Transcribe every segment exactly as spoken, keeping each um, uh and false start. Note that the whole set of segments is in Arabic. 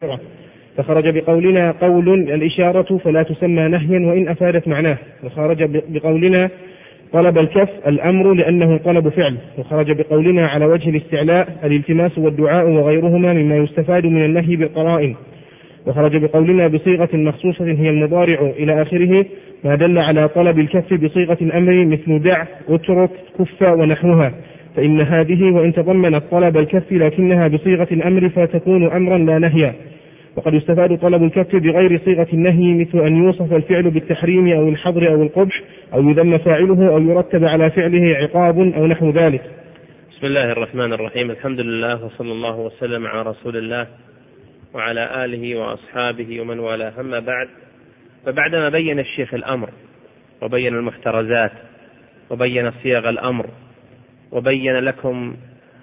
فخرج بقولنا قول الإشارة فلا تسمى نهيا وإن أفادت معناه، وخرج بقولنا طلب الكف الأمر لأنه طلب فعل، وخرج بقولنا على وجه الاستعلاء الالتماس والدعاء وغيرهما مما يستفاد من النهي بالقرائن، وخرج بقولنا بصيغة مخصوصة هي المضارع إلى آخره ما دل على طلب الكف بصيغة الأمر مثل دع اترك كف ونحوها، فإن هذه وإن تضمنت طلب الكف لكنها بصيغة الأمر فتكون أمرا لا نهيا. وقد يستفاد طلب الكف بغير صيغة النهي مثل أن يوصف الفعل بالتحريم أو الحظر أو القبح أو يذم فاعله أو يرتب على فعله عقاب أو نحو ذلك. بسم الله الرحمن الرحيم. الحمد لله وصلى الله وسلم على رسول الله وعلى آله وأصحابه ومن والاه. أما بعد، فبعدما بين الشيخ الأمر وبين المحترزات وبين صيغ الأمر وبين لكم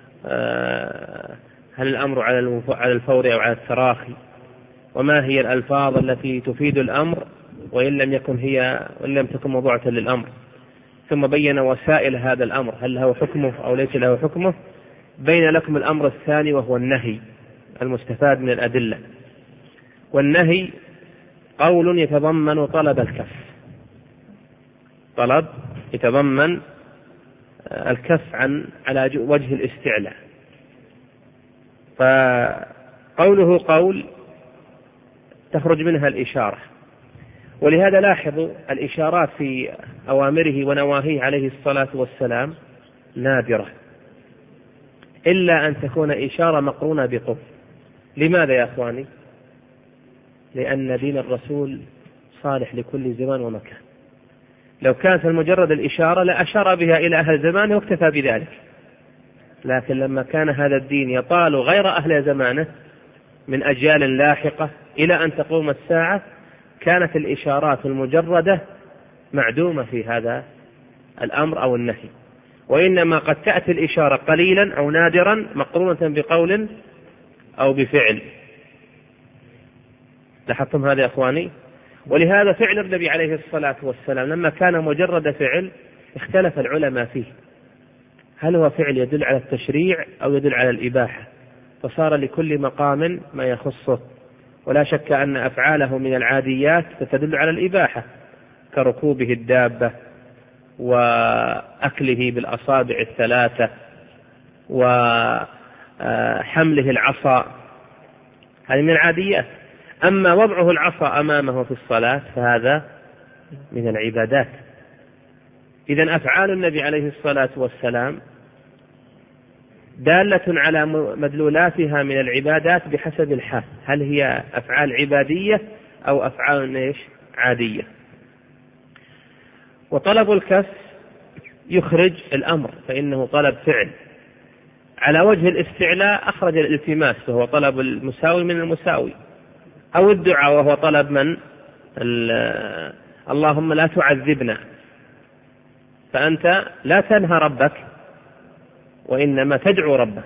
هل الأمر على الفور أو على التراخي، وما هي الألفاظ التي تفيد الأمر وإن لم يكن هي وإن لم تكن موضوعة للأمر، ثم بين وسائل هذا الأمر هل له حكمه أو ليس له حكمه، بين لكم الأمر الثاني وهو النهي المستفاد من الأدلة. والنهي قول يتضمن طلب الكف، طلب يتضمن الكف عن على وجه الاستعلاء. فقوله قول تخرج منها الإشارة، ولهذا لاحظوا الإشارات في أوامره ونواهيه عليه الصلاة والسلام نادرة، إلا أن تكون إشارة مقرونة بقول. لماذا يا أخواني؟ لأن دين الرسول صالح لكل زمان ومكان. لو كانت المجرد الإشارة لأشار بها إلى أهل زمانه واكتفى بذلك، لكن لما كان هذا الدين يطال غير أهل زمانه من أجيال لاحقة إلى أن تقوم الساعة، كانت الإشارات المجردة معدومة في هذا الأمر أو النهي، وإنما قد تأتي الإشارة قليلا أو نادرا مقرونة بقول أو بفعل. لاحظتم هذا يا أخواني؟ ولهذا فعل النبي عليه الصلاة والسلام لما كان مجرد فعل اختلف العلماء فيه، هل هو فعل يدل على التشريع أو يدل على الإباحة، فصار لكل مقام ما يخصه. ولا شك أن أفعاله من العاديات تدل على الإباحة كركوبه الدابة وأكله بالأصابع الثلاثة وحمله العصا، هذه من العاديات. أما وضعه العصا أمامه في الصلاة فهذا من العبادات. إذن أفعال النبي عليه الصلاة والسلام دالة على مدلولاتها من العبادات بحسب الحال، هل هي أفعال عبادية أو أفعال عادية. وطلب الكف يخرج الأمر فإنه طلب فعل. على وجه الاستعلاء أخرج الالتماس وهو طلب المساوي من المساوي، أو الدعاء وهو طلب من اللهم لا تعذبنا، فأنت لا تنهى ربك وإنما تدعو ربك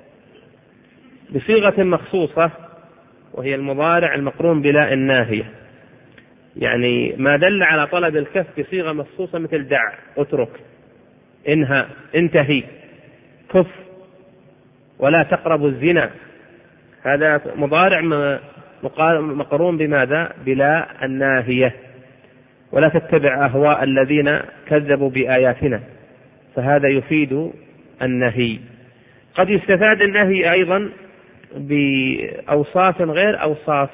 بصيغة مخصوصة وهي المضارع المقرون بلا الناهية، يعني ما دل على طلب الكف بصيغة مخصوصة مثل دع اترك انهى انتهي كف ولا تقربوا الزنا، هذا مضارع مقرون بماذا؟ بلا الناهية. ولا تتبع أهواء الذين كذبوا بآياتنا، فهذا يفيد النهي. قد يستفاد النهي أيضا بأوصاف غير أوصاف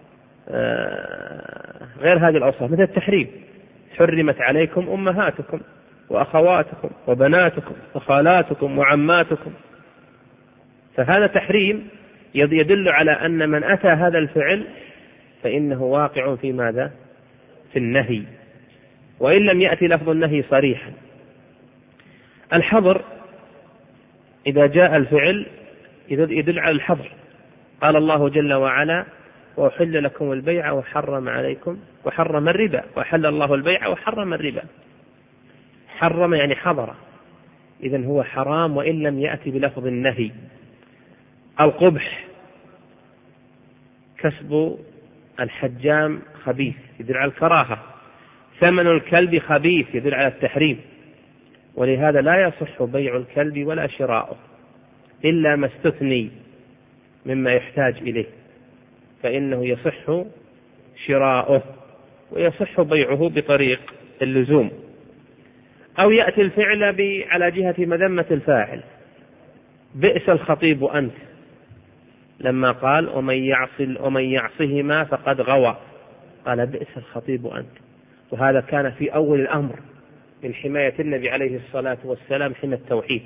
غير هذه الأوصاف، مثل التحريم، حرمت عليكم أمهاتكم وأخواتكم وبناتكم وخالاتكم وعماتكم، فهذا تحريم يدل على أن من أتى هذا الفعل فإنه واقع في ماذا؟ في النهي، وإن لم يأتي لفظ النهي صريحا. الحظر إذا جاء الفعل يدل على الحظر، قال الله جل وعلا وأحل لكم البيع وحرم عليكم وحرم الربا، وأحل الله البيع وحرم الربا، حرم يعني حظر، إذن هو حرام وإن لم يأتي بلفظ النهي. القبح كسب الحجام خبيث يدل على الكراهة، ثمن الكلب خبيث يدل على التحريم، ولهذا لا يصح بيع الكلب ولا شراؤه إلا ما استثني مما يحتاج إليه. فإنه يصح شراؤه ويصح بيعه بطريق اللزوم، أو يأتي الفعل على جهة مذمة الفاعل. بئس الخطيب أنت، لما قال ومن يعص ومن يعصهما فقد غوى، قال بئس الخطيب أنت. وهذا كان في أول الأمر من حماية النبي عليه الصلاة والسلام حمى التوحيد،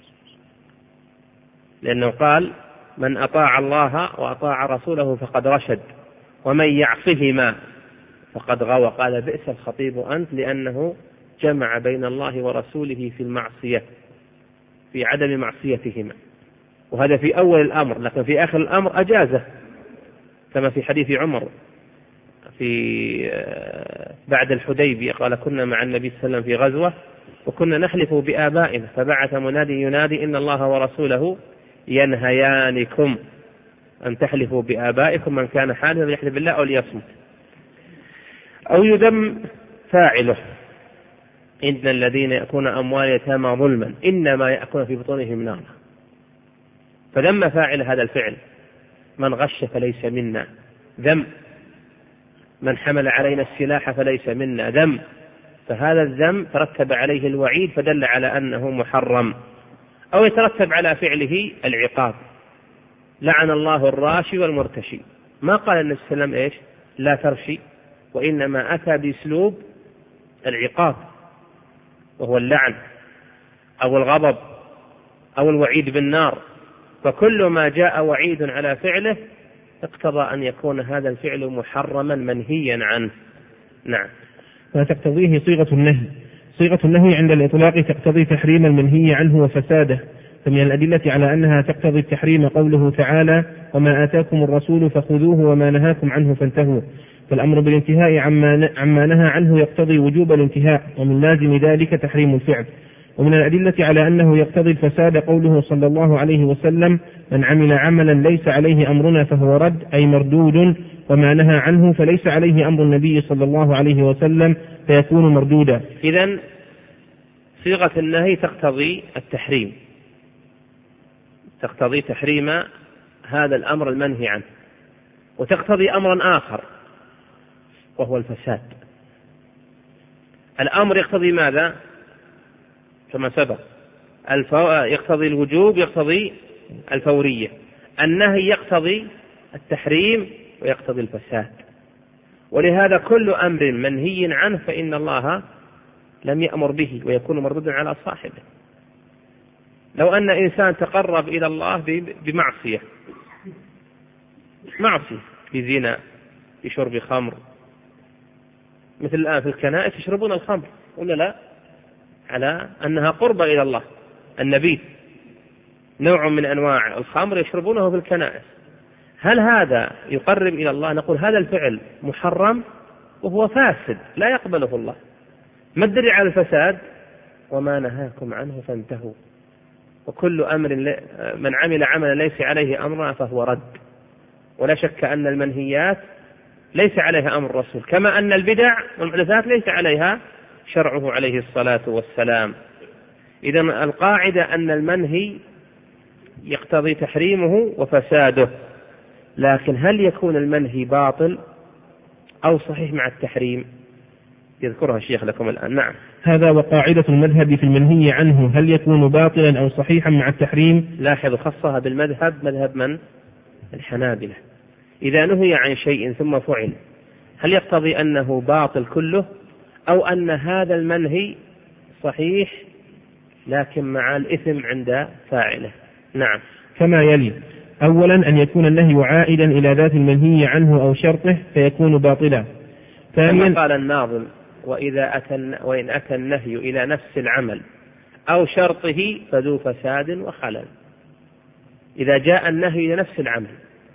لأنه قال من أطاع الله وأطاع رسوله فقد رشد ومن يعصهما فقد غوى، قال بئس الخطيب أنت، لأنه جمع بين الله ورسوله في المعصية، في عدم معصيتهما. وهذا في أول الأمر، لكن في آخر الأمر أجازه، كما في حديث عمر في بعد الحديبية قال كنا مع النبي صلى الله عليه وسلم في غزوة وكنا نحلف بآبائنا فبعث منادي ينادي إن الله ورسوله ينهيانكم أن تحلفوا بآبائكم، من كان حالفا فليحلف بالله أو ليصمت. أو يذم فاعله، إن الذين يأكلون أموال اليتامى ظلما إنما يأكلون في بطونهم نارا، فذم فاعل هذا الفعل، من غش فليس منا ذم، من حمل علينا السلاح فليس منا ذم. فهذا الذم ترتب عليه الوعيد فدل على أنه محرم، أو يترتب على فعله العقاب، لعن الله الراشي والمرتشي. ما قال النبي صلى الله عليه وسلم إيش لا ترشي، وإنما أتى بأسلوب العقاب وهو اللعن أو الغضب أو الوعيد بالنار. فكل ما جاء وعيد على فعله اقتضى أن يكون هذا الفعل محرما منهيا عنه. نعم. وتقتضيه صيغة النهي. صيغة النهي عند الإطلاق تقتضي تحريم المنهي عنه وفساده، فمن الأدلة على أنها تقتضي التحريم قوله تعالى وما آتاكم الرسول فخذوه وما نهاكم عنه فانتهوا، فالأمر بالانتهاء عما, عما نهى عنه يقتضي وجوب الانتهاء، ومن لازم ذلك تحريم الفعل. ومن الأدلة على أنه يقتضي الفساد قوله صلى الله عليه وسلم من عمل عملا ليس عليه أمرنا فهو رد، أي مردود، وما نهى عنه فليس عليه أمر النبي صلى الله عليه وسلم فيكون مردودا. إذن صيغة النهي تقتضي التحريم، تقتضي تحريم هذا الأمر المنهي عنه، وتقتضي أمرا آخر وهو الفساد. الأمر يقتضي ماذا؟ كما سبق، الفو... يقتضي الوجوب، يقتضي الفورية. النهي يقتضي التحريم ويقتضي الفساد. ولهذا كل أمر منهي عنه فإن الله لم يأمر به ويكون مردودا على صاحبه. لو أن إنسان تقرب إلى الله بمعصية، معصية بزنا، بشرب خمر، مثل الآن في الكنائس يشربون الخمر ولا لا، على أنها قربة إلى الله، النبي نوع من أنواع الخمر يشربونه في الكنائس، هل هذا يقرب إلى الله؟ نقول هذا الفعل محرم وهو فاسد لا يقبله الله. ما الدليل على الفساد؟ وما نهاكم عنه فانتهوا. وكل أمر من عمل عملا ليس عليه أمرنا فهو رد. ولا شك أن المنهيات ليس عليها أمر الرسول، كما أن البدع والمحدثات ليس عليها شرعه عليه الصلاة والسلام. إذن القاعدة أن المنهي يقتضي تحريمه وفساده، لكن هل يكون المنهي باطل أو صحيح مع التحريم؟ يذكرها الشيخ لكم الآن. نعم. هذا وقاعدة المذهب في المنهي عنه هل يكون باطلا أو صحيحا مع التحريم؟ لاحظ خصها بالمذهب، مذهب من؟ الحنابلة. إذا نهي عن شيء ثم فعل هل يقتضي أنه باطل كله، أو أن هذا المنهي صحيح لكن مع الإثم عند فاعله؟ نعم. كما يلي: أولا أن يكون النهي عائدا إلى ذات المنهي عنه أو شرطه فيكون باطلا. ثانيا قال الناظم: وإذا أتى وإن أتى النهي إلى نفس العمل أو شرطه فذو فساد وخلل. إذا جاء النهي إلى نفس العمل،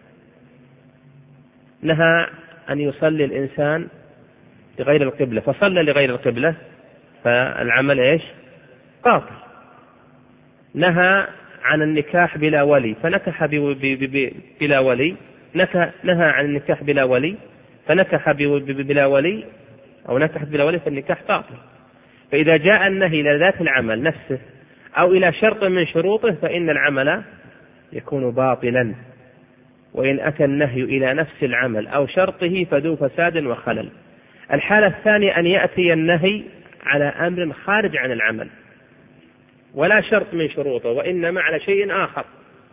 نهى أن يصلي الإنسان لغير القبلة فصلى لغير القبلة، فالعمل إيش؟ باطل. نهى عن النكاح بلا ولي فنكح بلا ولي، نهى عن النكاح بلا ولي فنكح بلا ولي أو نكحت بلا ولي، فالنكاح باطل. فإذا جاء النهي إلى ذات العمل نفسه أو إلى شرط من شروطه فإن العمل يكون باطلا. وإن أتى النهي إلى نفس العمل أو شرطه فذو فساد وخلل. الحالة الثانية أن يأتي النهي على أمر خارج عن العمل ولا شرط من شروطه وإنما على شيء آخر،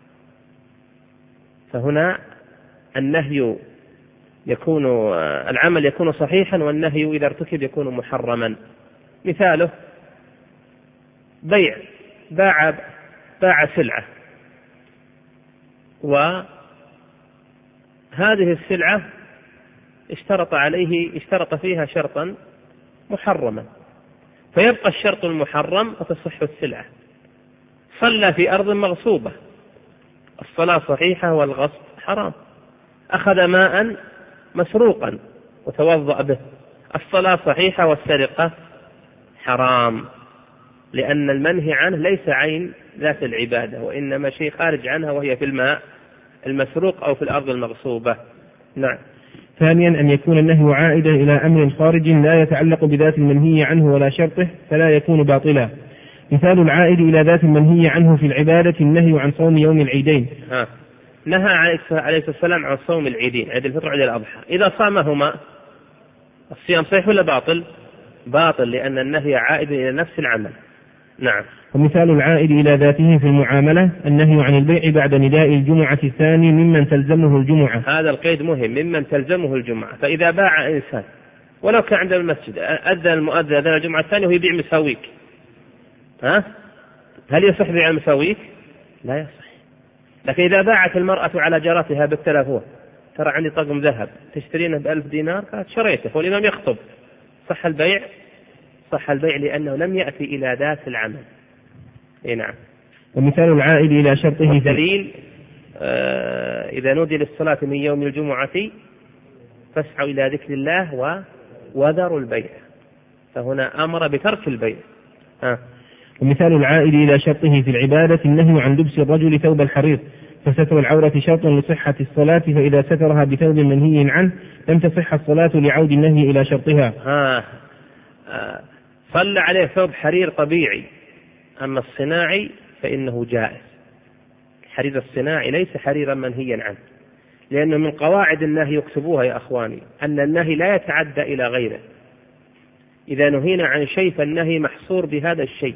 فهنا النهي يكون العمل يكون صحيحا والنهي إذا ارتكب يكون محرما. مثاله بيع، باع باع سلعة، وهذه السلعة اشترط عليه اشترط فيها شرطا محرما، فيبقى الشرط المحرم وتصح السلعة. صلى في أرض مغصوبة، الصلاة صحيحة والغصب حرام. أخذ ماء مسروقا وتوضأ به، الصلاة صحيحة والسرقة حرام، لأن المنهي عنه ليس عين ذات العبادة وإنما شيء خارج عنها، وهي في الماء المسروق أو في الأرض المغصوبة. نعم. ثانيا أن يكون النهي عائدا إلى أمر خارج لا يتعلق بذات المنهي عنه ولا شرطه فلا يكون باطلا. مثال العائد إلى ذات المنهي عنه في العبادة النهي عن صوم يوم العيدين. ها. نهى عليه السلام عن صوم العيدين، عيد الفطر وعيد الأضحى، إذا صامهما الصيام صحيح ولا باطل؟ باطل، لأن النهي عائد إلى نفس العمل. نعم. ومثال العائد إلى ذاته في المعاملة النهي عن البيع بعد نداء الجمعة الثاني ممن تلزمه الجمعة. هذا القيد مهم، ممن تلزمه الجمعة. فإذا باع إنسان ولو كان عند المسجد أذن المؤذن أذن الجمعة الثانية ويبيع مساويك، ها؟ هل يصح بيع المساويك؟ لا يصح. لكن إذا باعت المرأة على جارتها بالتلفون، ترى عندي طقم ذهب تشترينه بألف دينار، قالت شريته والإمام يخطب، صح البيع؟ صح البيع لأنه لم يأتي إلى ذات العمل. إيه نعم. ومثال العائد إلى شرطه دليل آه إذا نودي للصلاة من يوم الجمعة فاسعوا إلى ذكر الله وذروا البيع، فهنا أمر بترك البيع. ها. ومثال العائد إلى شرطه في العبادة النهي عن لبس الرجل ثوب الحرير، فستر العورة شرط لصحة الصلاة، فإذا سترها بثوب منهي عنه لم تصح الصلاة لعود النهي إلى شرطها. ها. آه. صلى عليه ثوب حرير طبيعي، أما الصناعي فإنه جائز. الحرير الصناعي ليس حريرا منهيا عنه، لأنه من قواعد النهي يكتبوها يا أخواني أن النهي لا يتعدى إلى غيره. إذا نهينا عن شيء فالنهي محصور بهذا الشيء،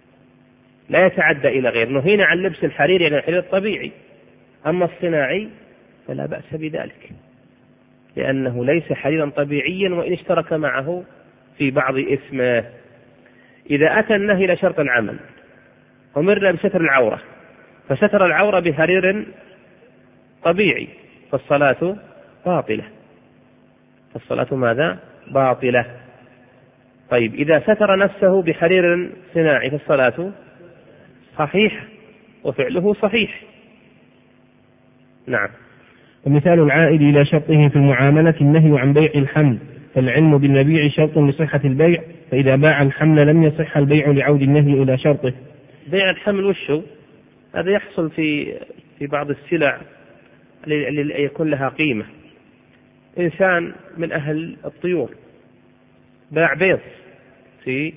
لا يتعدى إلى غير. نهينا عن لبس الحرير يعني الحرير الطبيعي، أما الصناعي فلا بأس بذلك لأنه ليس حريرا طبيعيا وإن اشترك معه في بعض اسمه. إذا أتى النهي إلى شرط العمل أمرنا بستر العورة، فستر العورة بحرير طبيعي فالصلاة باطلة، فالصلاة ماذا؟ باطلة. طيب إذا ستر نفسه بحرير صناعي فالصلاة صحيح وفعله صحيح. نعم. ومثال العائد إلى شرطه في المعاملة النهي عن بيع الحمل، فالعلم بالمبيع شرط لصحة البيع، فإذا باع الحمل لم يصح البيع لعود النهي إلى شرطه. بيع الحمل وشو؟ هذا يحصل في في بعض السلع اللي يكون لها قيمة. إنسان من أهل الطيور باع بيض في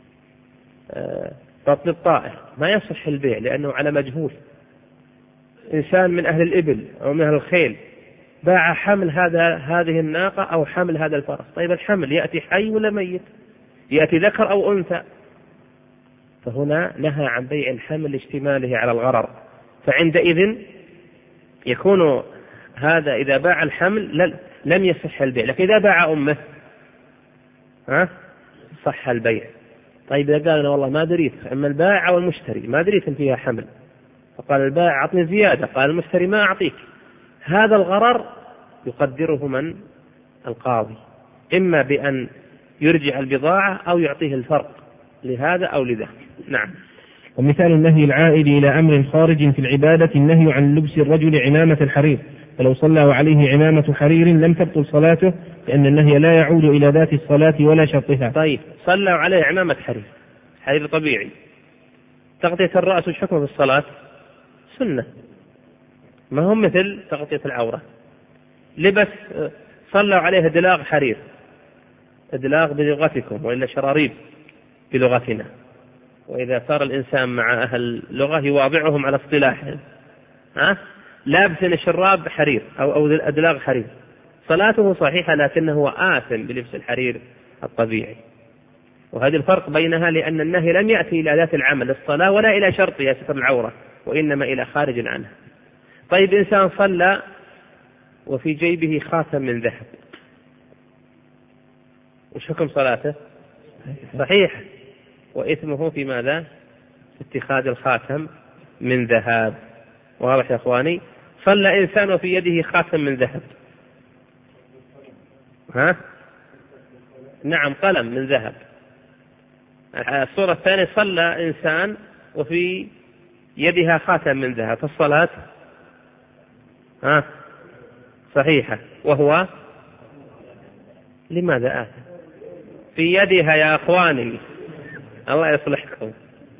بطن الطائر، ما يصح البيع لأنه على مجهول. إنسان من أهل الإبل أو من أهل الخيل باع حمل هذا هذه الناقة أو حمل هذا الفرس. طيب الحمل يأتي حي ولا ميت؟ يأتي ذكر أو أنثى؟ فهنا نهى عن بيع الحمل لاشتماله على الغرر، فعندئذ يكون هذا إذا باع الحمل لم يصح البيع. لكن إذا باع أمه ها صح البيع. طيب إذا قال أنا والله ما دريت، أما البائع والمشتري ما دريت إن فيها حمل، فقال البائع أعطني زيادة، قال المشتري ما أعطيك، هذا الغرر يقدره من؟ القاضي، إما بأن يرجع البضاعة أو يعطيه الفرق لهذا أو لذاك. نعم. ومثال النهي العائد إلى أمر خارج في العبادة النهي عن لبس الرجل عمامة الحرير، فلو صلى وعليه عمامة حرير لم تبطل صلاته، لأن النهي لا يعود إلى ذات الصلاة ولا شرطها. طيب صلى وعليه عمامة حرير، حرير طبيعي، تغطية الرأس وش حكمه في الصلاة؟ سنة، ما هم مثل تغطية العورة. لبس صلى عليه دلاغ حرير، دلاغ بلغتكم وإلا شراريب بلغتنا، وإذا صار الإنسان مع أهل اللغة يواضعهم على اصطلاحهم، ها؟ لابس شراب حرير أو أو أدلاغ حرير، صلاته صحيحة لكنه هو آثم بلبس الحرير الطبيعي. وهذا الفرق بينها، لأن النهي لم يأتي إلى ذات العمل الصلاة ولا إلى شرطها ستر العورة، وإنما إلى خارج عنها. طيب إنسان صلى وفي جيبه خاتم من ذهب، وش حكم صلاته؟ صحيح، وإثمه في ماذا؟ اتخاذ الخاتم من ذهب. واضح يا أخواني؟ صلى إنسان وفي يده خاتم من ذهب، ها؟ نعم، قلم من ذهب. الصورة الثانية صلى إنسان وفي يدها خاتم من ذهب، فالصلاة ها صحيحة. وهو لماذا آثم؟ في يدها يا أخواني، الله يصلحكم.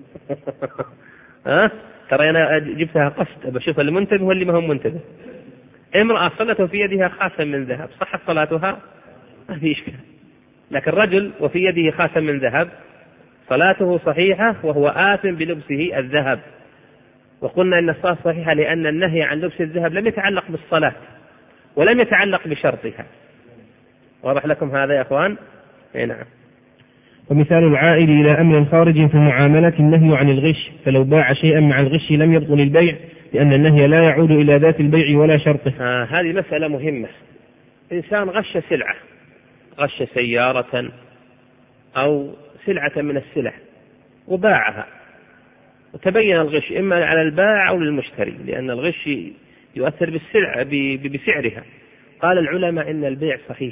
ها ترى أنا جبتها قصد بشوف المنتبه واللي ما هم منتبه. امرأة صلت وفي يدها خاتم من ذهب، صحت صلاتها ما في إشكال، لكن رجل وفي يده خاتم من ذهب صلاته صحيحة وهو آثم بلبسه الذهب. وقلنا إن الصلاة صحيحة لأن النهي عن لبس الذهب لم يتعلق بالصلاة ولم يتعلق بشرطها. واضح لكم هذا يا أخوان؟ اي نعم. ومثال العائد إلى أمر خارج في المعاملة النهي عن الغش، فلو باع شيئا مع الغش لم يبطل البيع، لأن النهي لا يعود إلى ذات البيع ولا شرطه. آه هذه مسألة مهمة. إنسان غش سلعة، غش سيارة أو سلعة من السلع وباعها، وتبين الغش إما على البائع أو للمشتري، لأن الغش يؤثر بالسلع بسعرها. قال العلماء إن البيع صحيح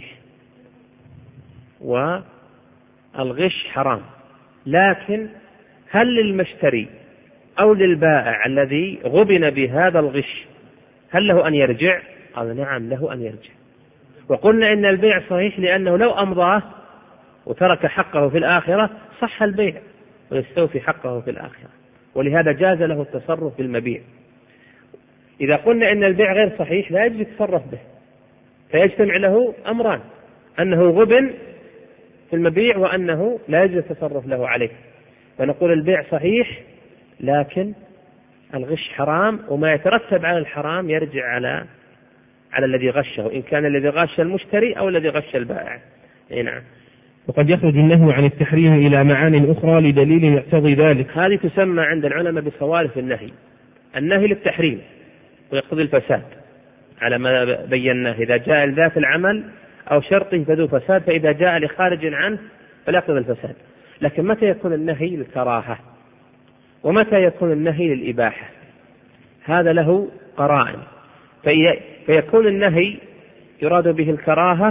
والغش حرام، لكن هل للمشتري أو للبائع الذي غبن بهذا الغش هل له أن يرجع؟ قال نعم له أن يرجع. وقلنا إن البيع صحيح لأنه لو أمضاه وترك حقه في الآخرة صح البيع ويستوفي حقه في الآخرة، ولهذا جاز له التصرف بالمبيع. إذا قلنا إن البيع غير صحيح لا يجب يتصرف به، فيجتمع له أمران: أنه غبن في المبيع وأنه لا يجب التصرف له عليه. فنقول البيع صحيح لكن الغش حرام، وما يترتب على الحرام يرجع على على الذي غشه، إن كان الذي غش المشتري أو الذي غش البائع. اي نعم. وقد يخرج النهي عن التحريم إلى معان أخرى لدليل يقتضي ذلك. هذه تسمى عند العلماء بصوارف النهي. النهي للتحريم ويقتضي الفساد على ما بيناه، إذا جاء لذات العمل أو شرطه فذو فساد، فإذا جاء لخارج عنه فلا يقتضي الفساد. لكن متى يكون النهي للكراهة ومتى يكون النهي للإباحة؟ هذا له قرائن. فيكون النهي يراد به الكراهة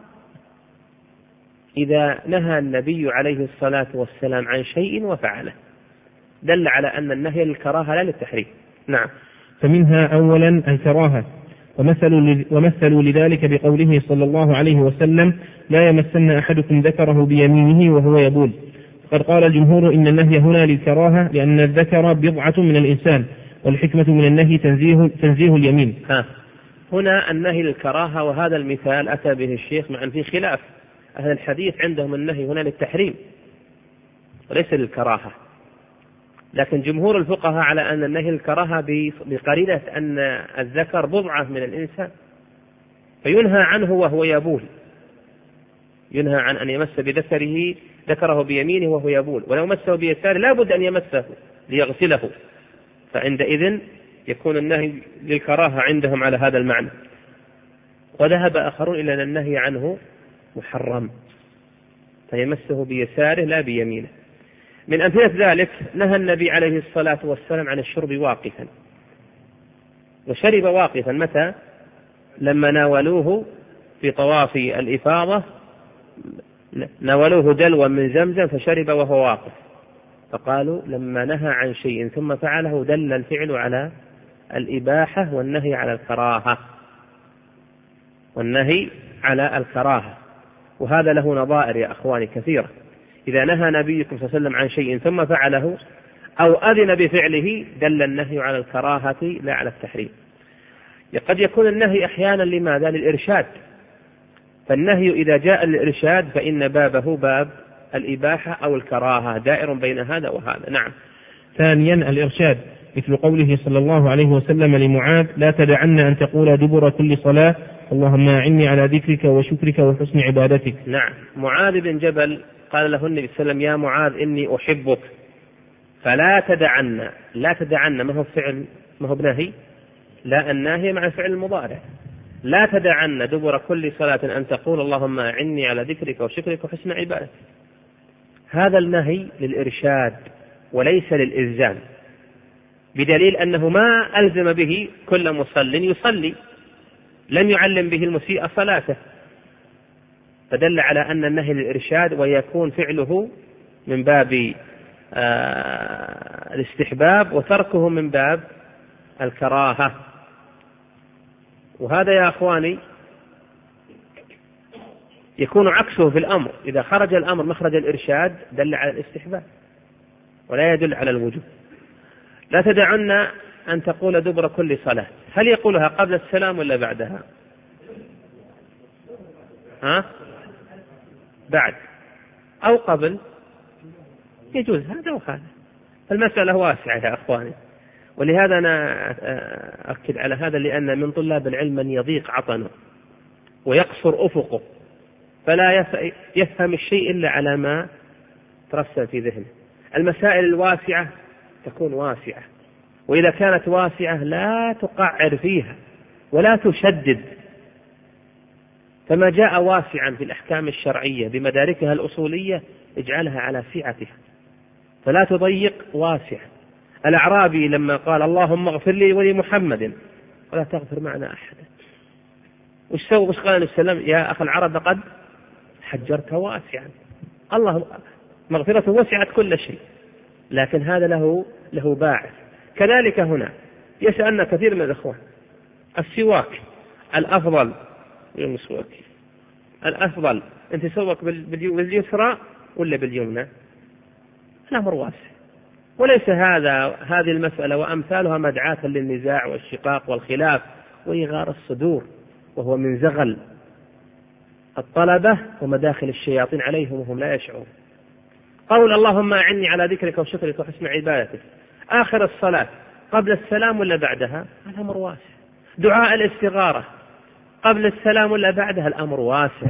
إذا نهى النبي عليه الصلاة والسلام عن شيء وفعله، دل على أن النهي للكراهة لا للتحريم. نعم. فمنها أولا الكراهة، ومثلوا ومثلوا لذلك بقوله صلى الله عليه وسلم: لا يمسن أحدكم ذكره بيمينه وهو يبول. قد قال الجمهور إن النهي هنا للكراهة لأن الذكر بضعة من الإنسان، والحكمة من النهي تنزيه, تنزيه اليمين. ها. هنا النهي للكراهة، وهذا المثال أتى به الشيخ مع أن في خلاف. أهل الحديث عندهم النهي هنا للتحريم وليس للكراهة، لكن جمهور الفقهاء على أن النهي للكراهة بقرينة أن الذكر بضعة من الإنسان، فينهى عنه وهو يبول، ينهى عن أن يمس بذكره ذكره بيمينه وهو يبول، ولو مسه بيساره لا بد أن يمسه ليغسله، فعندئذ يكون النهي للكراهة عندهم على هذا المعنى. وذهب آخرون إلى أن النهي عنه محرم، فيمسه بيساره لا بيمينه. من أمثلة ذلك نهى النبي عليه الصلاة والسلام عن الشرب واقفا، وشرب واقفا متى؟ لما ناولوه في طواف الإفاضة، ناولوه دلوا من زمزم فشرب وهو واقف، فقالوا لما نهى عن شيء ثم فعله دل الفعل على الإباحة والنهي على الكراهة، والنهي على الكراهة. وهذا له نظائر يا أخواني كثيرة. إذا نهى نبيكم صلى الله عليه وسلم عن شيء ثم فعله أو أذن بفعله دل النهي على الكراهة لا على التحريم. قد يكون النهي أحيانا لماذا؟ للإرشاد، فالنهي إذا جاء للإرشاد فإن بابه باب الإباحة أو الكراهة، دائر بين هذا وهذا. نعم. ثانيا الإرشاد، مثل قوله صلى الله عليه وسلم لمعاذ: لا تدعن أن تقول دبر كل صلاة اللهم أعني على ذكرك وشكرك وحسن عبادتك. نعم، معاذ بن جبل قال له النبي صلى الله عليه وسلم: يا معاذ إني أحبك فلا تدعن. لا تدعن ما هو فعل، ما هو بنهي، لا الناهي مع الفعل المضارع. لا تدعن دبر كل صلاة أن تقول اللهم أعني على ذكرك وشكرك وحسن عبادتك. هذا النهي للإرشاد وليس للإلزام، بدليل أنه ما ألزم به كل مصل يصلي، لم يعلم به المسيء صلاته، فدل على أن النهي للإرشاد ويكون فعله من باب آه الاستحباب وتركه من باب الكراهة. وهذا يا أخواني يكون عكسه في الأمر، إذا خرج الأمر مخرج الإرشاد دل على الاستحباب ولا يدل على الوجوب. لا تدعن أن تقول دبر كل صلاة، هل يقولها قبل السلام ولا بعدها؟ ها؟ بعد أو قبل يجوز هذا وهذا، المسألة واسعة يا أخواني. ولهذا أنا أؤكد على هذا، لأن من طلاب العلم من يضيق عطنه ويقصر أفقه فلا يفهم الشيء إلا على ما ترسل في ذهنه. المسائل الواسعة تكون واسعة، وإذا كانت واسعة لا تقعر فيها ولا تشدد، فما جاء واسعا في الأحكام الشرعية بمداركها الأصولية اجعلها على سعتها، فلا تضيق واسع. الأعرابي لما قال اللهم اغفر لي ولمحمد ولا تغفر معنا أحدا، وش سوى؟ وش قال النبي صلى الله عليه وسلم؟ يا أخي العرب قد حجرت واسعا. الله مغفرته وسعت كل شيء، لكن هذا له له باعث. كذلك هنا يسألنا كثير من الأخوان السواك الأفضل، المسواك الأفضل أنت تسوك باليسرى ولا باليمنى؟ الأمر واسع، وليس هذا هذه المسألة وأمثالها مدعاة للنزاع والشقاق والخلاف وإغار الصدور، وهو من زغل الطلبة ومداخل الشياطين عليهم وهم لا يشعرون. قول اللهم أعني على ذكرك وشكرك وحسن عبادتك آخر الصلاة قبل السلام ولا بعدها؟ الأمر واسع. دعاء الاستغارة قبل السلام ولا بعدها؟ الأمر واسع.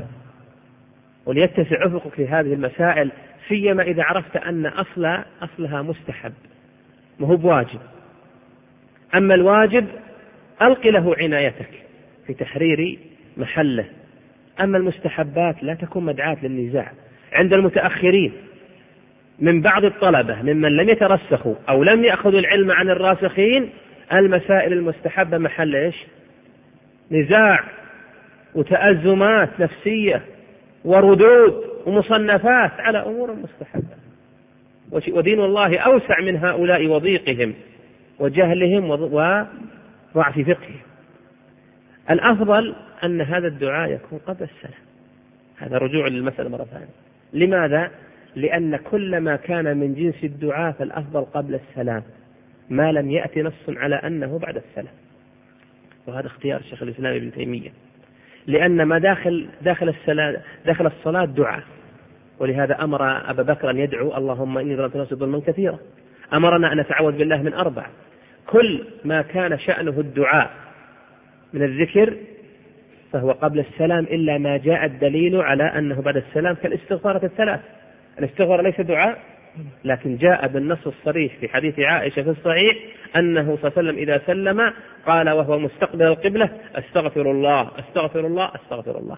وليتسع أفقك في هذه المسائل، سيما إذا عرفت أن أصل أصلها مستحب وهو بواجب. أما الواجب ألق له عنايتك في تحرير محله، أما المستحبات لا تكون مدعاة للنزاع. عند المتأخرين من بعض الطلبة ممن لم يترسخوا أو لم يأخذوا العلم عن الراسخين، المسائل المستحبة محل إيش؟ نزاع وتأزمات نفسية وردود ومصنفات على أمور مستحبة. ودين الله أوسع من هؤلاء وضيقهم وجهلهم وضعف فقههم. الأفضل أن هذا الدعاء يكون قبل السلام. هذا رجوع للمسألة مرة ثانية. لماذا؟ لأن كل ما كان من جنس الدعاء فالأفضل قبل السلام، ما لم يأتي نص على أنه بعد السلام. وهذا اختيار شيخ الإسلام ابن تيمية، لأن ما داخل داخل الصلاة داخل الصلاة دعاء. ولهذا أمر أبا بكر أن يدعو اللهم إني ظلمت نفسي ظلما كثيرا. أمرنا أن نتعوذ بالله من أربع. كل ما كان شأنه الدعاء من الذكر فهو قبل السلام، إلا ما جاء الدليل على أنه بعد السلام كالاستغفار الثلاث. الاستغفار ليس دعاء، لكن جاء بالنص الصريح في حديث عائشة في الصحيح أنه صلى الله عليه وسلم إذا سلم قال وهو مستقبل القبلة أستغفر الله أستغفر الله أستغفر الله،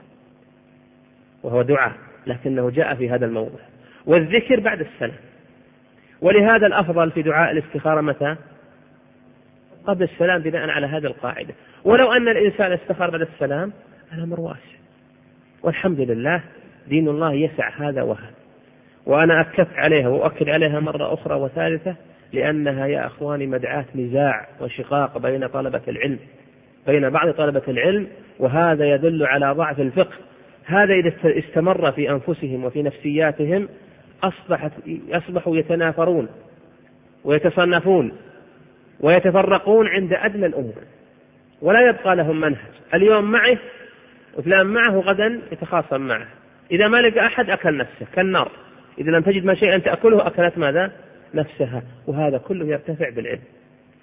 وهو دعاء لكنه جاء في هذا الموضع. والذكر بعد السلام. ولهذا الأفضل في دعاء الاستخارة متى؟ قبل السلام، بناء على هذه القاعدة. ولو أن الإنسان استخار بعد السلام الأمر واسع، والحمد لله دين الله يسع هذا وهذا. وأنا أكدت عليها وأؤكد عليها مرة أخرى وثالثة، لأنها يا أخواني مدعاة نزاع وشقاق بين طلبة العلم، بين بعض طلبة العلم، وهذا يدل على ضعف الفقه. هذا إذا استمر في أنفسهم وفي نفسياتهم أصبحت أصبحوا يتنافرون ويتصنفون ويتفرقون عند أدنى الأمور، ولا يبقى لهم منهج. اليوم معه وفلان معه، غدا يتخاصم معه. إذا ما لقى أحد أكل نفسه كالنار، إذا لم تجد ما شيئا تأكله أكلت ماذا؟ نفسها. وهذا كله يرتفع بالعلم.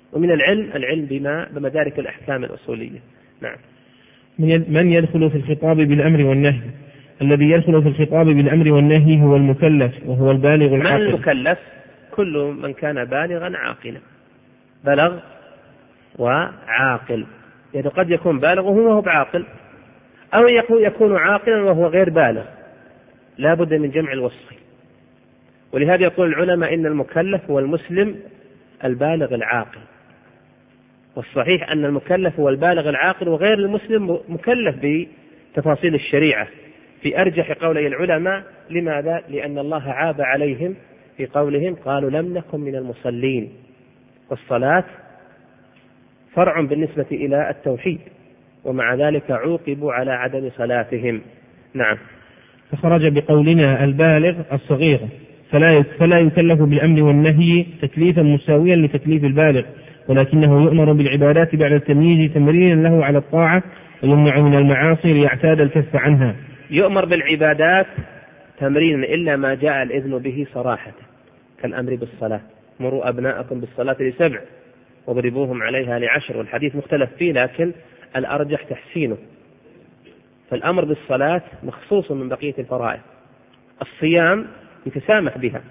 ومن العلم العلم بما بمدارك الأحكام الأصولية. نعم. من يدخل في الخطاب بالأمر والنهي؟ الذي يدخل في الخطاب بالأمر والنهي هو المكلف وهو البالغ العاقل. من المكلف؟ كل من كان بالغا عاقلا، بلغ وعاقل، يعني قد يكون بالغ وهو بعاقل، أو يكون عاقلا وهو غير بالغ، لا بد من جمع الوصفين. ولهذا يقول العلماء إن المكلف هو المسلم البالغ العاقل، والصحيح أن المكلف هو البالغ العاقل، وغير المسلم مكلف بتفاصيل الشريعة في أرجح قولي العلماء. لماذا؟ لأن الله عاب عليهم في قولهم قالوا لم نكن من المصلين، والصلاة فرع بالنسبة إلى التوحيد، ومع ذلك عوقبوا على عدم صلاتهم. نعم. فخرج بقولنا البالغ الصغير، فلا فلا يكلف بالأمر والنهي تكليفا مساويا لتكليف البالغ، ولكنه يؤمر بالعبادات بعد التمييز تمرينا له على الطاعة، ويمنع من المعاصي ليعتاد الكف عنها. يؤمر بالعبادات تمرينا إلا ما جاء الإذن به صراحة، كالأمر بالصلاة، مروا أبناءكم بالصلاة لسبع واضربوهم عليها لعشر، والحديث مختلف فيه لكن الأرجح تحسينه. فالأمر بالصلاة مخصوص من بقية الفرائض. الصيام يتسامح بها،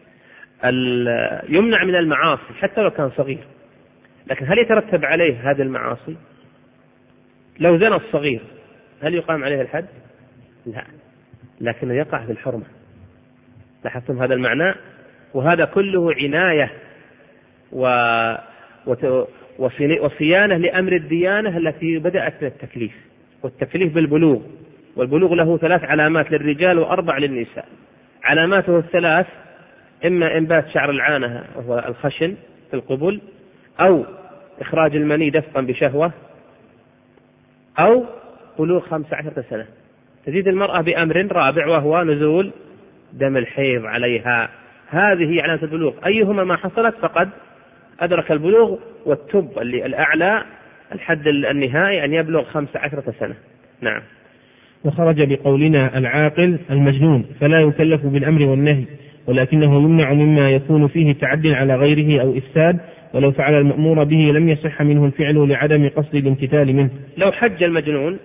يمنع من المعاصي حتى لو كان صغير، لكن هل يترتب عليه هذه المعاصي؟ لو زنى الصغير هل يقام عليه الحد؟ لا، لكنه يقع في الحرمة. لاحظتم هذا المعنى؟ وهذا كله عناية و... وت... وصيانة لأمر الديانة التي بدأت بالتكليف، والتكليف بالبلوغ، والبلوغ له ثلاث علامات للرجال وأربع للنساء. علاماته الثلاث: إما إنبات شعر العانة وهو الخشن في القبل، أو إخراج المني دفقا بشهوة، أو بلوغ خمس عشرة سنة. تزيد المرأة بأمر رابع وهو نزول دم الحيض عليها. هذه علامة البلوغ، أيهما ما حصلت فقد أدرك البلوغ. والتب اللي الأعلى الحد النهائي أن يبلغ خمس عشرة سنة. نعم. وخرج بقولنا العاقل المجنون، فلا يكلف بالأمر والنهي، ولكنه يمنع مما يكون فيه تعد على غيره أو إفساد، ولو فعل المأمور به لم يصح منه الفعل لعدم قصد الامتثال منه. لو حج المجنون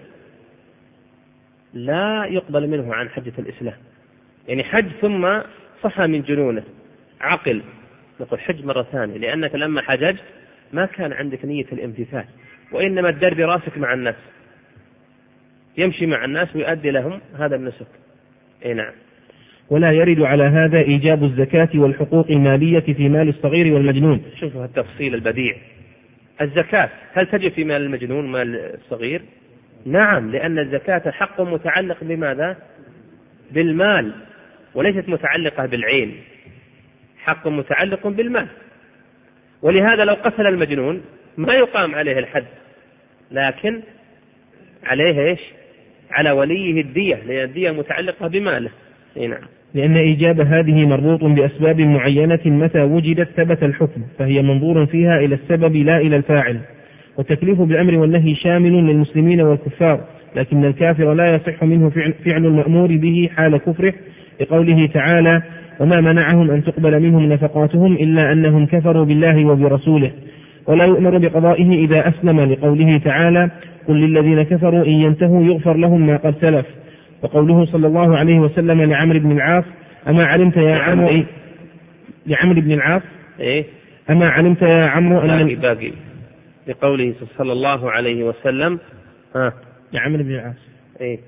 لا يقبل منه عن حجة الإسلام، يعني حج ثم صحى من جنونه عقل، نقول حج مرة ثانية، لأنك لما حججت ما كان عندك نية الامتثال، وإنما الدر براسك مع الناس، يمشي مع الناس ويؤدي لهم هذا النسك. أي نعم. ولا يرد على هذا إيجاب الزكاة والحقوق المالية في مال الصغير والمجنون. شوفوا التفصيل البديع. الزكاة هل تجب في مال المجنون ومال الصغير؟ نعم، لأن الزكاة حق متعلق بماذا؟ بالمال، وليست متعلقة بالعين، حق متعلق بالمال. ولهذا لو قتل المجنون ما يقام عليه الحد، لكن عليه إيش؟ على وليه الدية، لأن الدية متعلقة بماله. نعم. لأن إيجاب هذه مربوط بأسباب معينة، متى وجدت ثبت الحكم، فهي منظور فيها إلى السبب لا إلى الفاعل. والتكليف بالأمر والنهي شامل للمسلمين والكفار، لكن الكافر لا يصح منه فعل المأمور به حال كفره، لقوله تعالى: وما منعهم أن تقبل منهم نفقاتهم إلا أنهم كفروا بالله وبرسوله. ولا يؤمر بقضائه إذا أسلم، لقوله تعالى: قل للذين كفروا إن ينتهوا يغفر لهم ما قد سلف. وقوله صلى الله عليه وسلم لعمرو بن العاص: أما علمت يا عمرو إيه؟ لعمرو بن العاص إيه؟ أما علمت يا عمرو أن باقي باقي لقوله صلى الله عليه وسلم ها لعمرو بن العاص إيه؟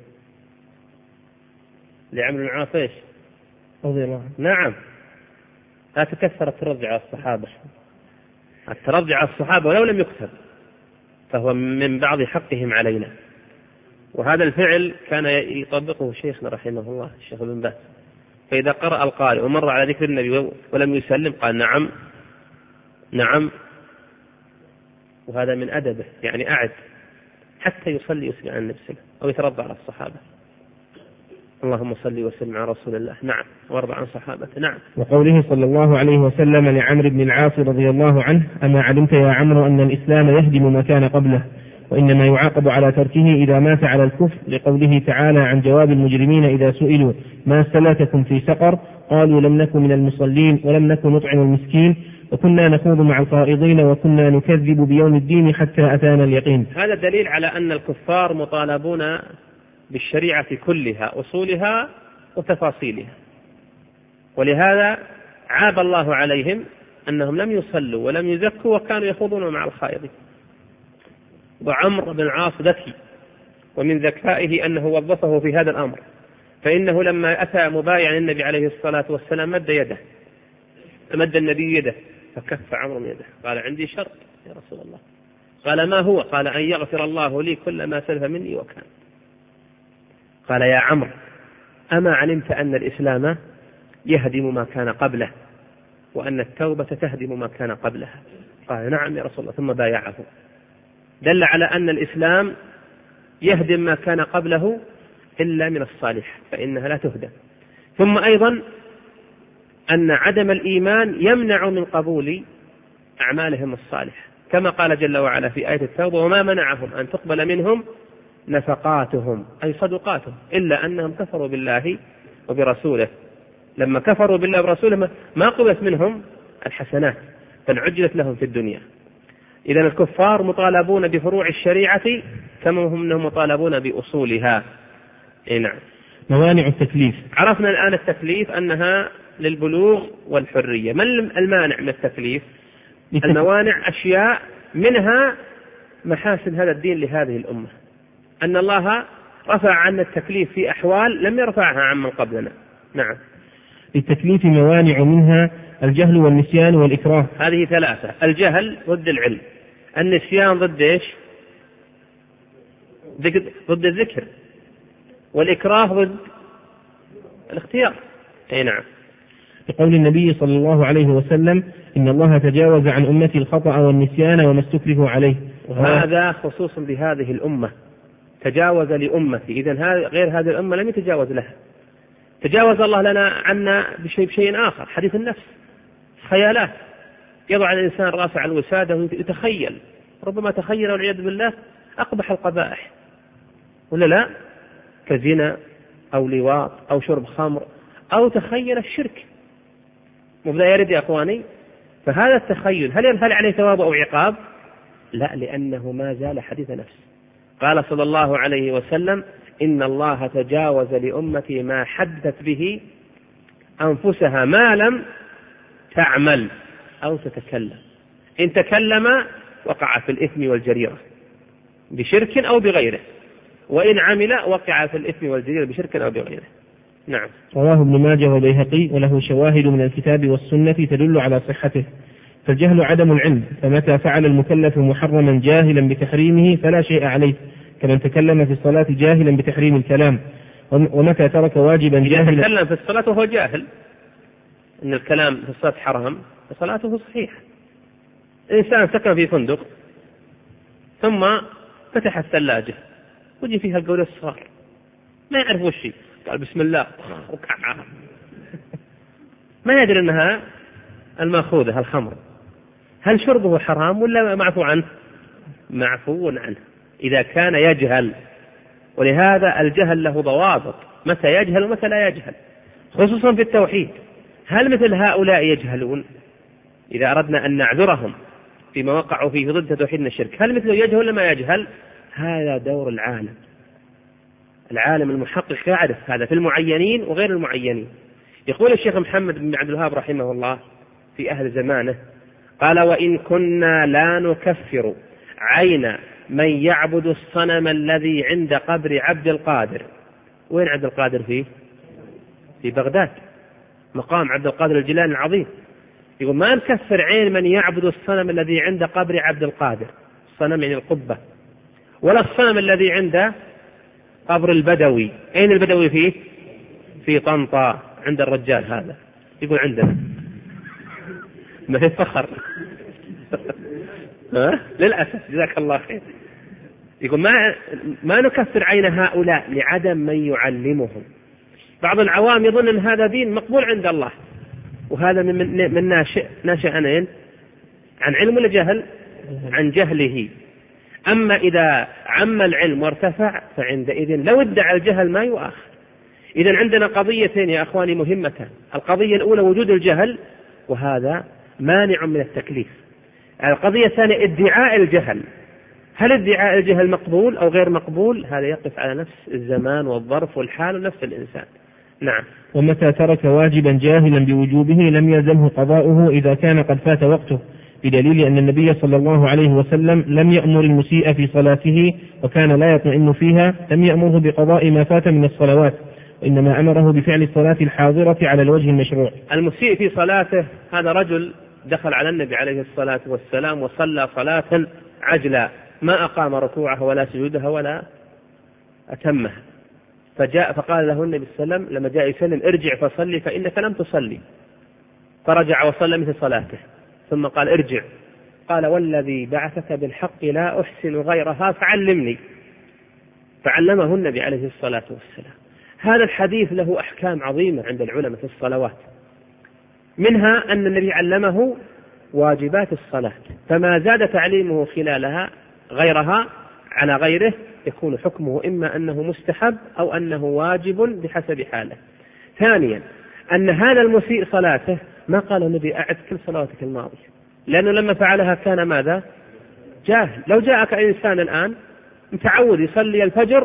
لعمرو بن العاص إيش؟ رضي الله عنه. نعم. لا تكثر الترضي على الصحابة، الترضي على الصحابة ولو لم يكتب فهو من بعض حقهم علينا. وهذا الفعل كان يطبقه شيخنا رحمه الله الشيخ ابن باز، فإذا قرأ القارئ ومر على ذكر النبي ولم يسلم قال نعم نعم، وهذا من أدبه، يعني أعد حتى يصلي يسمع عن نفسه أو يترضى على الصحابة. اللهم صل وسلم على رسول الله. نعم. وارضى عن صحابته. نعم. وقوله صلى الله عليه وسلم لعمرو بن العاص رضي الله عنه: أما علمت يا عمرو أن الإسلام يهدم ما كان قبله، وإنما يعاقب على تركه إذا مات على الكفر، لقوله تعالى عن جواب المجرمين إذا سئلوا: ما سلككم في سقر؟ قالوا لم نكن من المصلين ولم نكن نطعم المسكين وكنا نخوض مع الخائضين وكنا نكذب بيوم الدين حتى أتانا اليقين. هذا دليل على أن الكفار مطالبون بالشريعة كلها، أصولها وتفاصيلها، ولهذا عاب الله عليهم أنهم لم يصلوا ولم يزكوا وكانوا يخوضون مع الخائضين. وعمرو بن العاص ذكي، ومن ذكائه أنه وظفه في هذا الأمر، فإنه لما أتى مبايعا النبي عليه الصلاة والسلام مد يده، مد النبي يده فكف عمرو من يده، قال عندي شرط يا رسول الله. قال ما هو؟ قال أن يغفر الله لي كل ما سلف مني وكان. قال يا عمرو أما علمت أن الإسلام يهدم ما كان قبله وأن التوبة تهدم ما كان قبلها؟ قال نعم يا رسول الله، ثم بايعه. دل على أن الإسلام يهدم ما كان قبله إلا من الصالح فإنها لا تهدم. ثم أيضا أن عدم الإيمان يمنع من قبول أعمالهم الصالحة، كما قال جل وعلا في آية التوبة وما منعهم أن تقبل منهم نفقاتهم أي صدقاتهم إلا أنهم كفروا بالله وبرسوله. لما كفروا بالله وبرسوله ما قبلت منهم الحسنات بل عجلت لهم في الدنيا. إذن الكفار مطالبون بفروع الشريعة كما هم مطالبون بأصولها. نعم. موانع التكليف. عرفنا الآن التكليف أنها للبلوغ والحرية. ما المانع من التكليف؟ الموانع أشياء منها محاسن هذا الدين لهذه الأمة، أن الله رفع عنا التكليف في أحوال لم يرفعها عن من قبلنا. نعم. للتكليف موانع منها الجهل والنسيان والإكراه. هذه ثلاثة: الجهل ضد العلم، النسيان ضد إيش؟ ضد الذكر، والإكراه ضد الاختيار. أي نعم. بقول النبي صلى الله عليه وسلم إن الله تجاوز عن أمتي الخطأ والنسيان وما استكرهوا عليه. وهذا خصوص بهذه الأمة، تجاوز لأمتي. إذن غير هذه الأمة لم يتجاوز لها. تجاوز الله لنا عنا بشيء, بشيء آخر، حديث النفس، خيالات. يضع الإنسان راسه على الوسادة ويتخيل، ربما تخيل والعياذ بالله أقبح القبائح، ولا لا؟ كزنا أو لواط أو شرب خمر أو تخيل الشرك. مبدأ يرد يا أخواني. فهذا التخيل هل هل عليه ثواب أو عقاب؟ لا، لأنه ما زال حديث نفس. قال صلى الله عليه وسلم إن الله تجاوز لأمتي ما حدثت به أنفسها ما لم تعمل أو تتكلم. إن تكلم وقع في الإثم والجريرة بشرك أو بغيره، وإن عمل وقع في الإثم والجريرة بشرك أو بغيره. نعم. رواه ابن ماجه والبيهقي وله شواهد من الكتاب والسنة تدل على صحته. فالجهل عدم العلم، فمتى فعل المكلف محرما جاهلا بتحريمه فلا شيء عليه، كمن تكلم في الصلاة جاهلا بتحريم الكلام، ومتى ترك واجبا جاهلا. تكلم في الصلاة وهو جاهل إن الكلام في الصلاة حرام فصلاته صحيحة. إنسان سكن في فندق ثم فتح الثلاجة وجي فيها القول الصغار ما يعرف وش شيء، قال بسم الله وكعها، ما يدري أنها المأخوذة الخمر. هل شربه حرام ولا معفو عنه؟ معفو عنه إذا كان يجهل. ولهذا الجهل له ضوابط، متى يجهل ومتى لا يجهل، خصوصا في التوحيد. هل مثل هؤلاء يجهلون؟ إذا أردنا أن نعذرهم فيما وقعوا فيه ضد توحيدنا الشرك، هل مثله يجهل ولا ما يجهل؟ هذا دور العالم. العالم المحقق يعرف هذا في المعينين وغير المعينين. يقول الشيخ محمد بن عبد الوهاب رحمه الله في أهل زمانه قال وإن كنا لا نكفر عين من يعبد الصنم الذي عند قبر عبد القادر. وين عبد القادر فيه؟ في بغداد، مقام عبد القادر الجيلاني العظيم. يقول ما نكفر عين من يعبد الصنم الذي عند قبر عبد القادر، الصنم يعني القبة، ولا الصنم الذي عند قبر البدوي. أين البدوي فيه؟ في طنطا عند الرجال هذا. يقول عندنا ما في فخر للأسف، جزاك الله خير. يقول ما ما نكفر عين هؤلاء لعدم من يعلمهم. بعض العوام يظن أن هذا دين مقبول عند الله، وهذا من من, من ناشئ ناشئ عن عن علم ولا جهل؟ عن جهله. أما إذا عم العلم وارتفع فعندئذ لو ادعى الجهل ما يؤاخذ. إذن عندنا قضيتين يا أخواني مهمتان. القضية الأولى وجود الجهل، وهذا مانع من التكليف. القضية الثانية ادعاء الجهل، هل ادعاء الجهل مقبول أو غير مقبول؟ هذا يقف على نفس الزمان والظرف والحال ونفس الإنسان. نعم. ومتى ترك واجبا جاهلا بوجوبه لم يلزمه قضاؤه إذا كان قد فات وقته، بدليل أن النبي صلى الله عليه وسلم لم يأمر المسيء في صلاته وكان لا يطمئن فيها، لم يأمره بقضاء ما فات من الصلوات، وإنما أمره بفعل الصلاة الحاضرة على الوجه المشروع. المسيء في صلاته هذا رجل دخل على النبي عليه الصلاة والسلام وصلى صلاة عجلا ما أقام ركوعها ولا سجودها ولا أتمها، فجاء فقال له النبي صلى الله عليه وسلم لما جاء يسلم ارجع فصلي فإنك لم تصلي، فرجع وصلى مثل صلاته، ثم قال ارجع، قال والذي بعثك بالحق لا أحسن غيرها فعلمني، فعلمه النبي عليه الصلاة والسلام. هذا الحديث له أحكام عظيمة عند العلماء في الصلوات، منها أن النبي علمه واجبات الصلاة، فما زاد تعليمه خلالها غيرها على غيره يكون حكمه إما أنه مستحب أو أنه واجب بحسب حاله. ثانيا أن هذا المسيء صلاته ما قال النبي أعد كل صلواتك الماضية، لأنه لما فعلها كان ماذا؟ جاهل. لو جاءك إنسان الآن متعود يصلي الفجر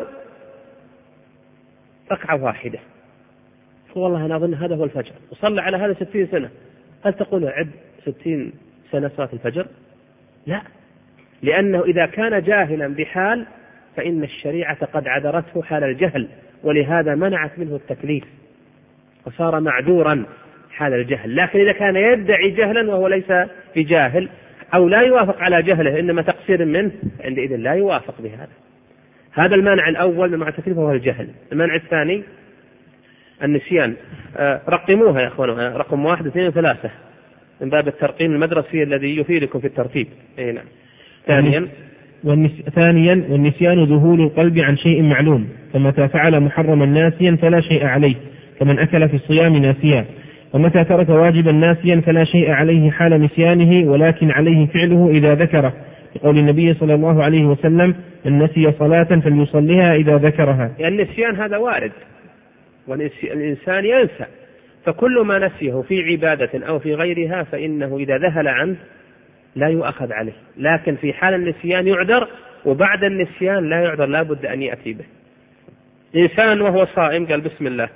ركعة واحدة، والله أنا أظن هذا هو الفجر، وصلى على هذا ستين سنة، هل تقول أعد ستين سنة صلاة الفجر؟ لا، لأنه إذا كان جاهلا بحال فإن الشريعة قد عذرته حال الجهل، ولهذا منعت منه التكليف وصار معذورا حال الجهل. لكن إذا كان يدعي جهلا وهو ليس بجاهل أو لا يوافق على جهله إنما تقصير منه، عندئذ لا يوافق بهذا. هذا المانع الأول من مع التكليف وهو الجهل. المانع الثاني النسيان. آه رقموها يا أخوانا، رقم واحد اثنين وثلاثة من باب الترقيم المدرسي الذي يفيدكم في الترتيب. أي نعم. ثانيا والنس... ثانيا والنسيان ذهول القلب عن شيء معلوم، فمتى فعل محرما ناسيا فلا شيء عليه، كمن أكل في الصيام ناسيا. ومتى ترك واجبا ناسيا فلا شيء عليه حال نسيانه، ولكن عليه فعله إذا ذكره، لقول النبي صلى الله عليه وسلم من نسي صلاة فليصليها إذا ذكرها. يعني النسيان هذا وارد، والإنسان ينسى، فكل ما نسيه في عبادة أو في غيرها فإنه إذا ذهل عنه لا يؤخذ عليه، لكن في حال النسيان يعذر، وبعد النسيان لا يعذر، لا بد أن يأتي به. إنسان وهو صائم قال بسم الله،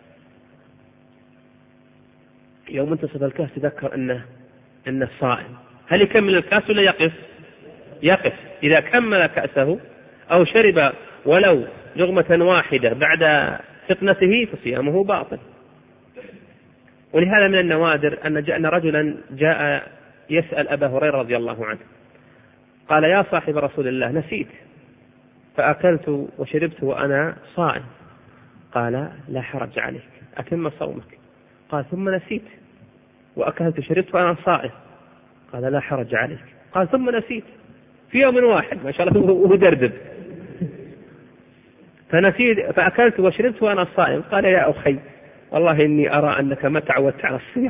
يوم انتصف الكاس تذكر أنه أنه صائم، هل يكمل الكاس ولا يقف؟ يقف. إذا كمل كأسه أو شرب ولو لغمة واحدة بعد فطنته فصيامه باطل. ولهذا من النوادر أن جاءنا رجلا جاء يسأل أبا هريرة رضي الله عنه، قال يا صاحب رسول الله نسيت فأكلت وشربت وأنا صائم. قال لا حرج عليك، أتم صومك. قال ثم نسيت وأكلت وشربت وأنا صائم. قال لا حرج عليك. قال ثم نسيت في يوم واحد، ما شاء الله وهو دردب، فنسيت فأكلت وشربت وأنا صائم. قال يا أخي والله إني أرى أنك ما تعودت على الصيام.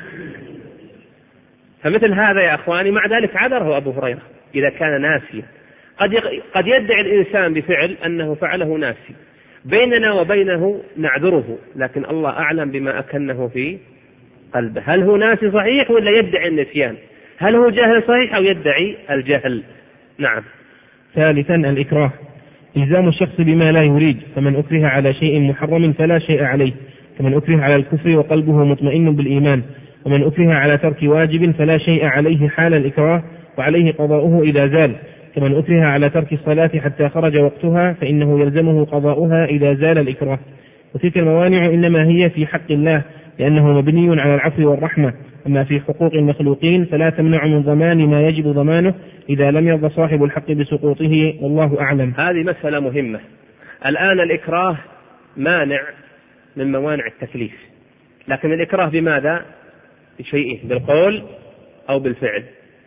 فمثل هذا يا أخواني مع ذلك عذره أبو هريرة إذا كان ناسيا. قد قد يدعي الإنسان بفعل أنه فعله ناسي، بيننا وبينه نعذره، لكن الله أعلم بما أكنه في قلبه، هل هو ناسي صحيح ولا يدعي النسيان، هل هو جاهل صحيح أو يدعي الجهل. نعم. ثالثا الإكراه، إلزام الشخص بما لا يريد، فمن أكره على شيء محرم فلا شيء عليه، كمن أكره على الكفر وقلبه مطمئن بالإيمان. ومن أكره على ترك واجب فلا شيء عليه حال الإكراه، وعليه قضاؤه إذا زال، كمن أكره على ترك الصلاة حتى خرج وقتها فإنه يلزمه قضاؤها إذا زال الإكراه. وتلك الموانع إنما هي في حق الله لأنه مبني على العفو والرحمة، أما في حقوق المخلوقين فلا تمنع من ضمان ما يجب ضمانه إذا لم يرضى صاحب الحق بسقوطه، والله أعلم. هذه مسألة مهمة. الآن الإكراه مانع من موانع التكليف، لكن الإكراه بماذا؟ بشيء، بالقول أو بالفعل.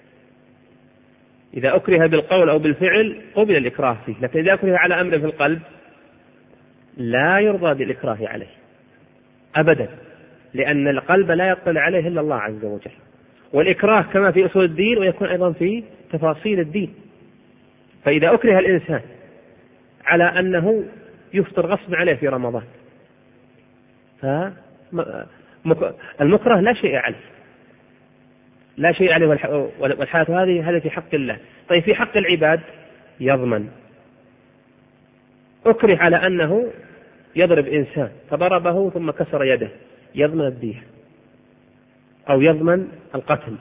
إذا أكره بالقول أو بالفعل قبل الإكراه فيه، لكن إذا أكره على أمر في القلب لا يرضى بالإكراه عليه أبدا، لأن القلب لا يطلع عليه إلا الله عز وجل. والإكراه كما في أصول الدين ويكون أيضا في تفاصيل الدين. فإذا أكره الإنسان على أنه يفطر غصب عليه في رمضان فالمكره لا شيء عليه، لا شيء عليه والحالة هذه هذا في حق الله. طيب في حق العباد يضمن. أكره على أنه يضرب إنسان فضربه ثم كسر يده، يضمن الدية أو يضمن القتل.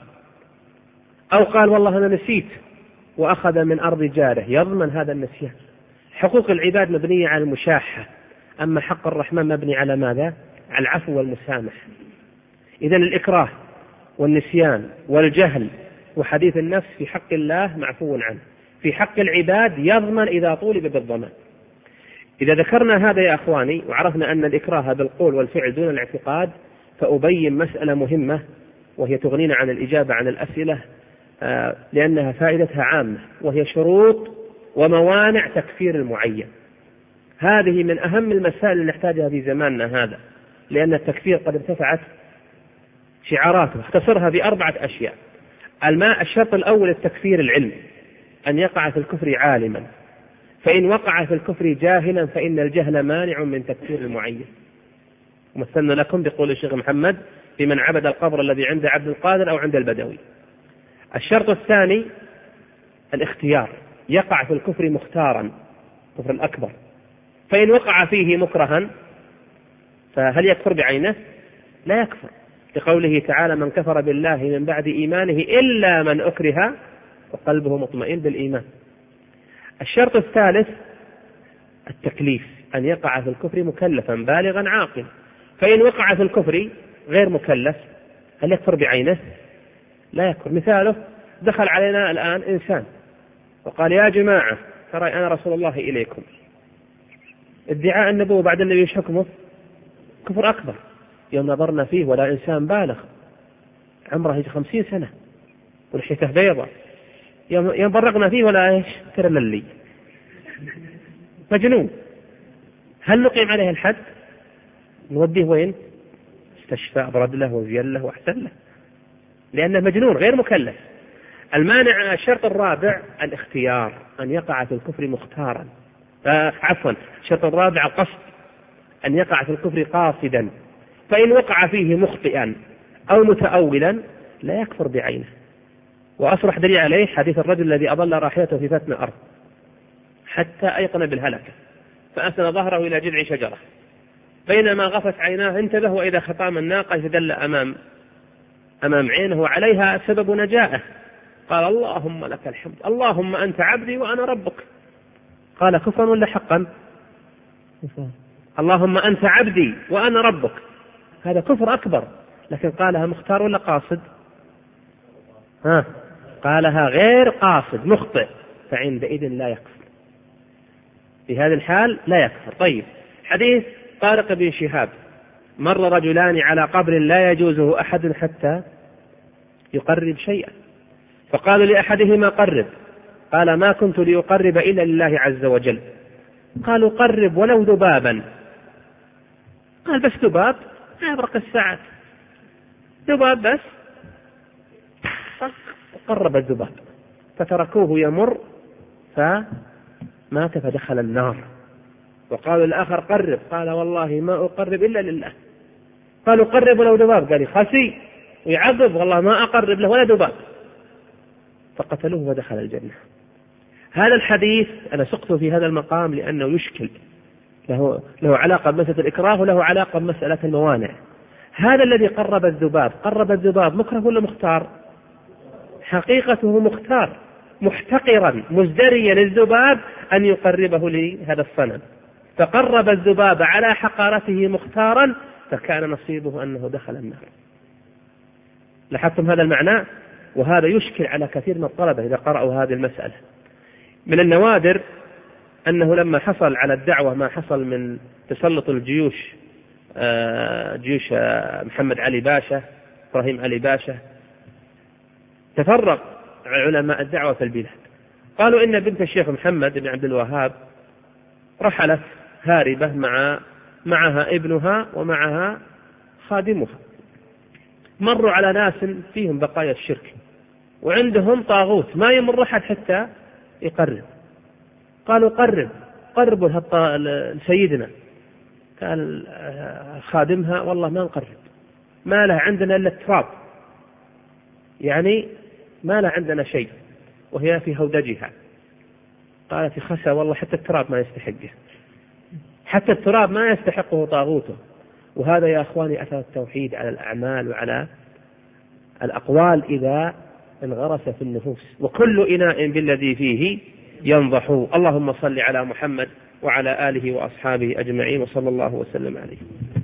أو قال والله أنا نسيت وأخذ من أرض جاره، يضمن هذا النسيان. حقوق العباد مبنية على المشاحة، أما حق الرحمن مبني على ماذا؟ على العفو والمسامح. إذن الإكراه والنسيان والجهل وحديث النفس في حق الله معفو عنه، في حق العباد يضمن إذا طولب بالضمان. إذا ذكرنا هذا يا أخواني وعرفنا أن الإكراه بالقول والفعل دون الاعتقاد، فأبين مسألة مهمة وهي تغنينا عن الإجابة عن الأسئلة لأنها فائدتها عامة، وهي شروط وموانع تكفير المعين. هذه من أهم المسائل اللي نحتاجها في زماننا هذا، لأن التكفير قد ارتفعت شعاراته. اختصرها بأربعة أشياء. الماء الشرط الأول التكفير العلم، أن يقع في الكفر عالما، فإن وقع في الكفر جاهلا فإن الجهل مانع من تكفير المعين. مثلنا لكم بقول الشيخ محمد في من عبد القبر الذي عند عبد القادر أو عند البدوي. الشرط الثاني الاختيار، يقع في الكفر مختارا، كفر الأكبر، فإن وقع فيه مكرها فهل يكفر بعينه؟ لا يكفر، لقوله تعالى من كفر بالله من بعد إيمانه إلا من أكره وقلبه مطمئن بالإيمان. الشرط الثالث التكليف، أن يقع في الكفر مكلفا بالغا عاقلا، فإن وقع في الكفر غير مكلف هل يكفر بعينه؟ لا يكفر. مثاله دخل علينا الآن إنسان وقال يا جماعة ترى أنا رسول الله إليكم، ادعاء النبوة بعد النبي ايش حكمه؟ كفر أكبر. يوم نظرنا فيه ولا إنسان بالغ عمره خمسين سنة ولحيته بيضة، يوم برقنا فيه ولا إيش ترللي مجنون. هل نقيم عليه الحد؟ نوديه وين؟ استشفى أبرد له وزين له وأحسن له، لأنه مجنون غير مكلف. المانع الشرط الرابع الاختيار، أن يقع في الكفر مختارا، عفوا الشرط الرابع القصد، أن يقع في الكفر قاصدا، فإن وقع فيه مخطئا أو متأولا لا يكفر بعينه. وأصرح دليل عليه حديث الرجل الذي أضل راحلته في فتن الأرض حتى أيقن بالهلكة فأسند ظهره إلى جذع شجرة، بينما غفت عيناه انتبه وإذا خطام الناقة يدل أمام أمام عينه وعليها سبب نجاته، قال اللهم لك الحمد، اللهم أنت عبدي وأنا ربك. قال كفرا ولا حقا؟ اللهم أنت عبدي وأنا ربك، هذا كفر أكبر، لكن قالها مختار ولا قاصد؟ ها قالها غير قاصد مخطئ، فعندئذ لا يكفر، في هذه الحال لا يكفر. طيب حديث طارق بن شهاب مر رجلان على قبر لا يجوزه أحد حتى يقرب شيئا، فقالوا لأحدهما قرب، قال ما كنت ليقرب إلا لله عز وجل. قالوا قرب ولو ذبابا، قال بس ذباب يبرق الساعات، ذباب بس، قرب الذباب فتركوه يمر فمات فدخل النار. وقالوا الآخر قرب، قال والله ما أقرب إلا لله. قالوا قرب ولو ذباب، قال خسي ويعذب والله ما أقرب له ولا ذباب، فقتلوه ودخل الجنة. هذا الحديث أنا سقته في هذا المقام لأنه يشكل، له, له علاقة بمسألة الإكراه وله علاقة بمسألة الموانع. هذا الذي قرب الذباب، قرب الذباب مكره ولا مختار؟ حقيقته مختار، محتقرا مزدريا الذباب أن يقربه لهذا الصنم، فقرب الذباب على حقارته مختارا، فكان نصيبه أنه دخل النار. لاحظتم هذا المعنى؟ وهذا يشكل على كثير من الطلبة إذا قرأوا هذه المسألة. من النوادر أنه لما حصل على الدعوة ما حصل من تسلط الجيوش، جيوش محمد علي باشا إبراهيم علي باشا، تفرق علماء الدعوة في البلاد. قالوا إن بنت الشيخ محمد بن عبد الوهاب رحلت هاربة مع معها ابنها ومعها خادمها، مروا على ناس فيهم بقايا الشرك وعندهم طاغوت ما يمر أحد حتى يقرب. قالوا قرب قربوا لسيدنا، قال خادمها والله ما نقرب، ما له عندنا إلا التراب، يعني ما لا عندنا شيء وهي في هودجها. قالت خسى والله حتى التراب ما يستحقه، حتى التراب ما يستحقه طاغوته. وهذا يا أخواني أثر التوحيد على الأعمال وعلى الأقوال إذا انغرس في النفوس. وكل إناء بالذي فيه ينضح. اللهم صل على محمد وعلى آله وأصحابه أجمعين وصلى الله وسلم عليه.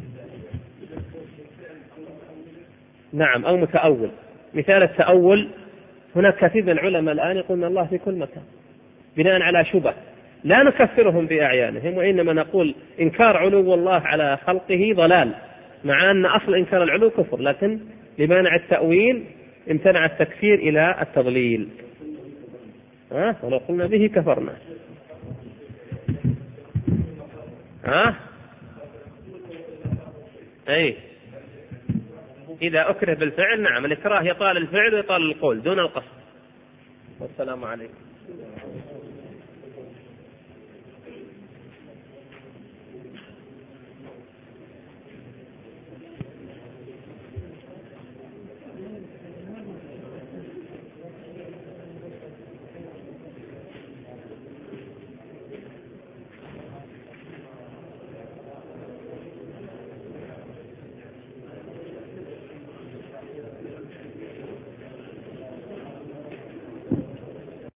نعم، أو متأول. مثال التأول، هناك كثير من العلماء الآن يقولون الله في كل مكان بناء على شبه، لا نكفرهم بأعيانهم، وإنما نقول إنكار علو الله على خلقه ضلال، مع أن أصل إنكار العلو كفر، لكن لمانع التأويل امتنع التكفير إلى التضليل. ها؟ ولو قلنا به كفرنا. ها؟ أي إذا أكره بالفعل، نعم، الإكراه يطال الفعل ويطال القول دون القصد. والسلام عليكم.